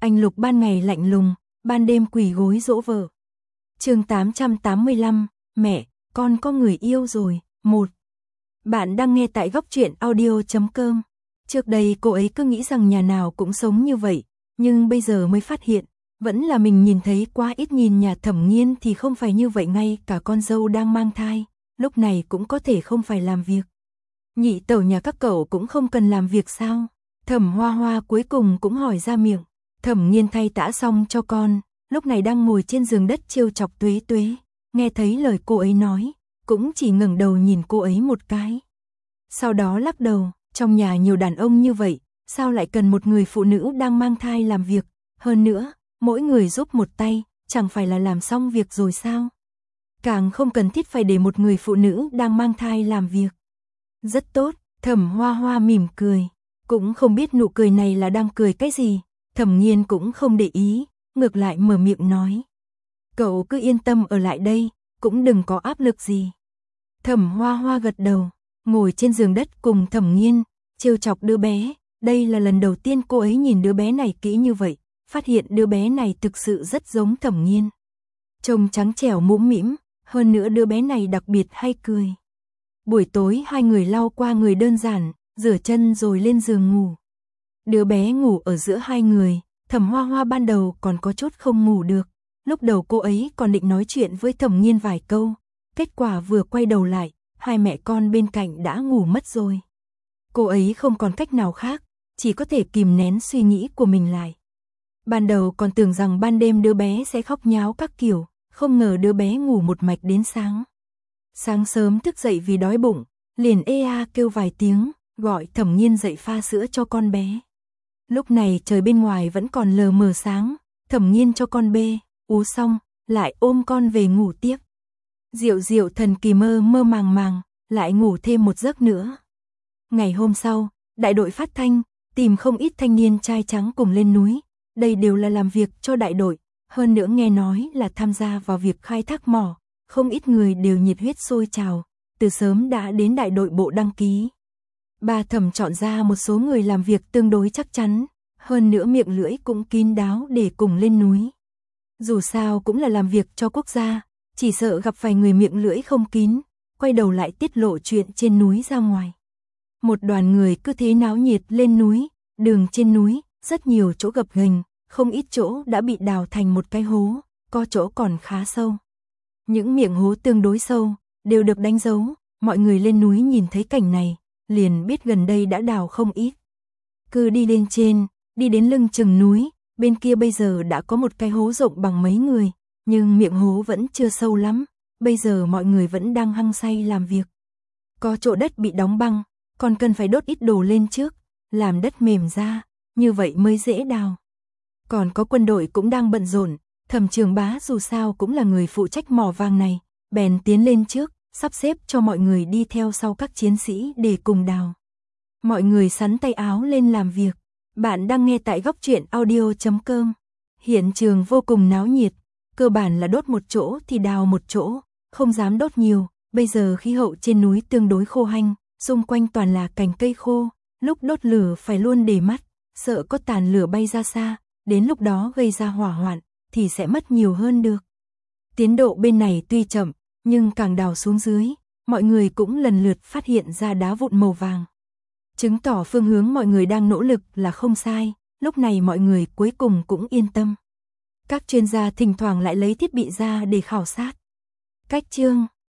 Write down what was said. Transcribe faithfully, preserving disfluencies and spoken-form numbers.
Anh Lục ban ngày lạnh lùng, ban đêm quỳ gối dỗ vợ. Chương tám trăm tám mươi lăm, mẹ, con có người yêu rồi. một. Bạn đang nghe tại góc truyện audio chấm com. Trước đây cô ấy cứ nghĩ rằng nhà nào cũng sống như vậy, nhưng bây giờ mới phát hiện, vẫn là mình nhìn thấy quá ít. Nhìn nhà Thẩm Nghiên thì không phải như vậy, ngay cả con dâu đang mang thai, lúc này cũng có thể không phải làm việc. Nhị tẩu nhà các cậu cũng không cần làm việc sao? Thẩm Hoa Hoa cuối cùng cũng hỏi ra miệng. Thẩm Nghiên thay tã xong cho con, lúc này đang ngồi trên giường đất trêu chọc Tuế Tuế, nghe thấy lời cô ấy nói, cũng chỉ ngẩng đầu nhìn cô ấy một cái. Sau đó lắc đầu, trong nhà nhiều đàn ông như vậy, sao lại cần một người phụ nữ đang mang thai làm việc, hơn nữa, mỗi người giúp một tay, chẳng phải là làm xong việc rồi sao? Càng không cần thiết phải để một người phụ nữ đang mang thai làm việc. Rất tốt, Thẩm Hoa Hoa mỉm cười, cũng không biết nụ cười này là đang cười cái gì. Thẩm Nghiên cũng không để ý, ngược lại mở miệng nói. Cậu cứ yên tâm ở lại đây, cũng đừng có áp lực gì. Thẩm Hoa Hoa gật đầu, ngồi trên giường đất cùng Thẩm Nghiên, trêu chọc đứa bé. Đây là lần đầu tiên cô ấy nhìn đứa bé này kỹ như vậy, phát hiện đứa bé này thực sự rất giống Thẩm Nghiên. Trông trắng trẻo mũm mĩm, hơn nữa đứa bé này đặc biệt hay cười. Buổi tối hai người lau qua người đơn giản, rửa chân rồi lên giường ngủ. Đứa bé ngủ ở giữa hai người, Thẩm Hoa Hoa ban đầu còn có chút không ngủ được. Lúc đầu cô ấy còn định nói chuyện với Thẩm Nghiên vài câu, kết quả vừa quay đầu lại, hai mẹ con bên cạnh đã ngủ mất rồi. Cô ấy không còn cách nào khác, chỉ có thể kìm nén suy nghĩ của mình lại. Ban đầu còn tưởng rằng ban đêm đứa bé sẽ khóc nháo các kiểu, không ngờ đứa bé ngủ một mạch đến sáng. Sáng sớm thức dậy vì đói bụng, liền ê a kêu vài tiếng, gọi Thẩm Nghiên dậy pha sữa cho con bé. Lúc này trời bên ngoài vẫn còn lờ mờ sáng, Thẩm Nghiên cho con bê, ú xong, lại ôm con về ngủ tiếp. Diệu Diệu thần kỳ mơ mơ màng màng, lại ngủ thêm một giấc nữa. Ngày hôm sau, đại đội phát thanh, tìm không ít thanh niên trai trắng cùng lên núi, đây đều là làm việc cho đại đội, hơn nữa nghe nói là tham gia vào việc khai thác mỏ, không ít người đều nhiệt huyết sôi trào, từ sớm đã đến đại đội bộ đăng ký. Bà Thẩm chọn ra một số người làm việc tương đối chắc chắn, hơn nữa miệng lưỡi cũng kín đáo để cùng lên núi. Dù sao cũng là làm việc cho quốc gia, chỉ sợ gặp vài người miệng lưỡi không kín, quay đầu lại tiết lộ chuyện trên núi ra ngoài. Một đoàn người cứ thế náo nhiệt lên núi, đường trên núi, rất nhiều chỗ gập ghềnh, không ít chỗ đã bị đào thành một cái hố, có chỗ còn khá sâu. Những miệng hố tương đối sâu, đều được đánh dấu, mọi người lên núi nhìn thấy cảnh này, liền biết gần đây đã đào không ít. Cứ đi lên trên, đi đến lưng chừng núi, bên kia bây giờ đã có một cái hố rộng bằng mấy người, nhưng miệng hố vẫn chưa sâu lắm, bây giờ mọi người vẫn đang hăng say làm việc. Có chỗ đất bị đóng băng, còn cần phải đốt ít đồ lên trước, làm đất mềm ra, như vậy mới dễ đào. Còn có quân đội cũng đang bận rộn, Thẩm Trường Bá dù sao cũng là người phụ trách mỏ vàng này, bèn tiến lên trước, sắp xếp cho mọi người đi theo sau các chiến sĩ để cùng đào. Mọi người sắn tay áo lên làm việc. Bạn đang nghe tại góc truyện audio chấm com. Hiện trường vô cùng náo nhiệt, cơ bản là đốt một chỗ thì đào một chỗ, không dám đốt nhiều, bây giờ khí hậu trên núi tương đối khô hanh, xung quanh toàn là cành cây khô, lúc đốt lửa phải luôn để mắt, sợ có tàn lửa bay ra xa, đến lúc đó gây ra hỏa hoạn thì sẽ mất nhiều hơn được. Tiến độ bên này tuy chậm, nhưng càng đào xuống dưới, mọi người cũng lần lượt phát hiện ra đá vụn màu vàng. Chứng tỏ phương hướng mọi người đang nỗ lực là không sai, lúc này mọi người cuối cùng cũng yên tâm. Các chuyên gia thỉnh thoảng lại lấy thiết bị ra để khảo sát. Cách chương